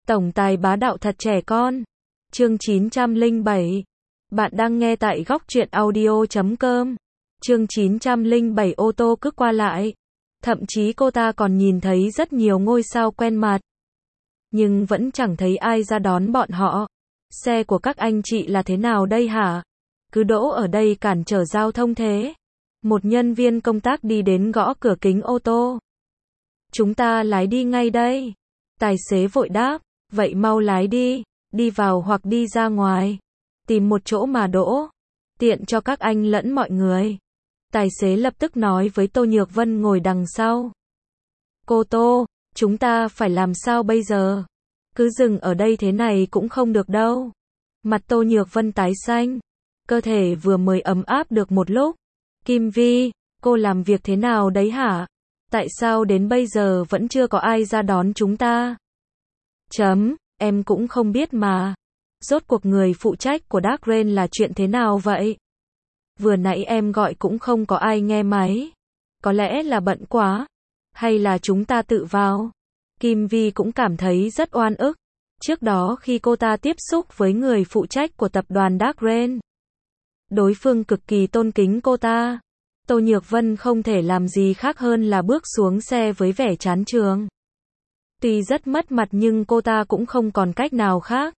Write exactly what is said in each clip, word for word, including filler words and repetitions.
Tổng tài bá đạo thật trẻ con. Chương chín trăm lẻ bảy. Bạn đang nghe tại góc truyện audio chấm com. Chương chín trăm lẻ bảy ô tô cứ qua lại. Thậm chí cô ta còn nhìn thấy rất nhiều ngôi sao quen mặt. Nhưng vẫn chẳng thấy ai ra đón bọn họ. Xe của các anh chị là thế nào đây hả? Cứ đỗ ở đây cản trở giao thông thế. Một nhân viên công tác đi đến gõ cửa kính ô tô. Chúng ta lái đi ngay đây. Tài xế vội đáp, vậy mau lái đi, đi vào hoặc đi ra ngoài. Tìm một chỗ mà đỗ. Tiện cho các anh lẫn mọi người. Tài xế lập tức nói với Tô Nhược Vân ngồi đằng sau. Cô Tô, chúng ta phải làm sao bây giờ? Cứ dừng ở đây thế này cũng không được đâu. Mặt Tô Nhược Vân tái xanh. Cơ thể vừa mới ấm áp được một lúc. Kim Vi, cô làm việc thế nào đấy hả? Tại sao đến bây giờ vẫn chưa có ai ra đón chúng ta? Chấm, em cũng không biết mà. Rốt cuộc người phụ trách của Dark Rain là chuyện thế nào vậy? Vừa nãy em gọi cũng không có ai nghe máy. Có lẽ là bận quá. Hay là chúng ta tự vào? Kim Vi cũng cảm thấy rất oan ức. Trước đó khi cô ta tiếp xúc với người phụ trách của tập đoàn Dark Rain, đối phương cực kỳ tôn kính cô ta. Tô Nhược Vân không thể làm gì khác hơn là bước xuống xe với vẻ chán chường. Tuy rất mất mặt nhưng cô ta cũng không còn cách nào khác.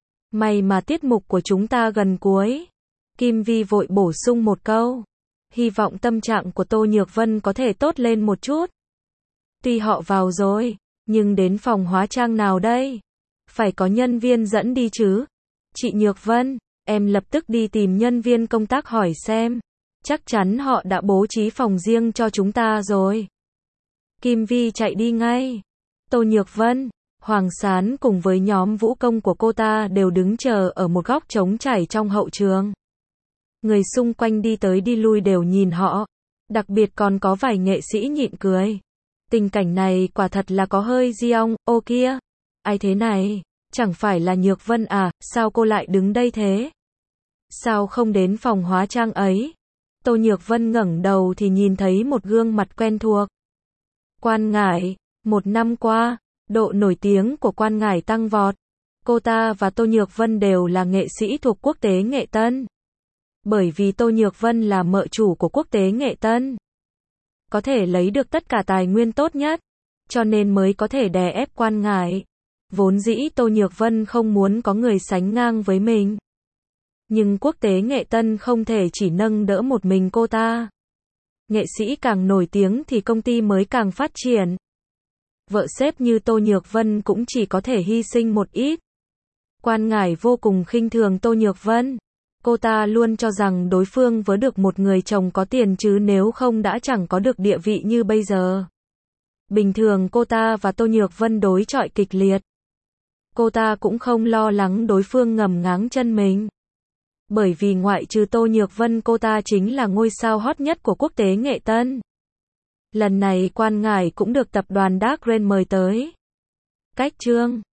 May mà tiết mục của chúng ta gần cuối. Kim Vi vội bổ sung một câu. Hy vọng tâm trạng của Tô Nhược Vân có thể tốt lên một chút. Tuy họ vào rồi, nhưng đến phòng hóa trang nào đây? Phải có nhân viên dẫn đi chứ. Chị Nhược Vân, em lập tức đi tìm nhân viên công tác hỏi xem. Chắc chắn họ đã bố trí phòng riêng cho chúng ta rồi. Kim Vi chạy đi ngay. Tô Nhược Vân, Hoàng Sán cùng với nhóm vũ công của cô ta đều đứng chờ ở một góc trống trải trong hậu trường. Người xung quanh đi tới đi lui đều nhìn họ. Đặc biệt còn có vài nghệ sĩ nhịn cười. Tình cảnh này quả thật là có hơi giông, ô kia. Ai thế này? Chẳng phải là Nhược Vân à, sao cô lại đứng đây thế? Sao không đến phòng hóa trang ấy? Tô Nhược Vân ngẩng đầu thì nhìn thấy một gương mặt quen thuộc. Quan Ngải, một năm qua, độ nổi tiếng của Quan Ngải tăng vọt. Cô ta và Tô Nhược Vân đều là nghệ sĩ thuộc Quốc tế Nghệ Tân. Bởi vì Tô Nhược Vân là mợ chủ của Quốc tế Nghệ Tân, có thể lấy được tất cả tài nguyên tốt nhất, cho nên mới có thể đè ép Quan Ngải. Vốn dĩ Tô Nhược Vân không muốn có người sánh ngang với mình. Nhưng Quốc tế Nghệ Tân không thể chỉ nâng đỡ một mình cô ta. Nghệ sĩ càng nổi tiếng thì công ty mới càng phát triển. Vợ sếp như Tô Nhược Vân cũng chỉ có thể hy sinh một ít. Quan Ngải vô cùng khinh thường Tô Nhược Vân. Cô ta luôn cho rằng đối phương vớ được một người chồng có tiền chứ nếu không đã chẳng có được địa vị như bây giờ. Bình thường cô ta và Tô Nhược Vân đối chọi kịch liệt. Cô ta cũng không lo lắng đối phương ngầm ngáng chân mình. Bởi vì ngoại trừ Tô Nhược Vân cô ta chính là ngôi sao hot nhất của Quốc tế Nghệ Tân. Lần này Quan Ngải cũng được tập đoàn Dark Rain mời tới. Cách chương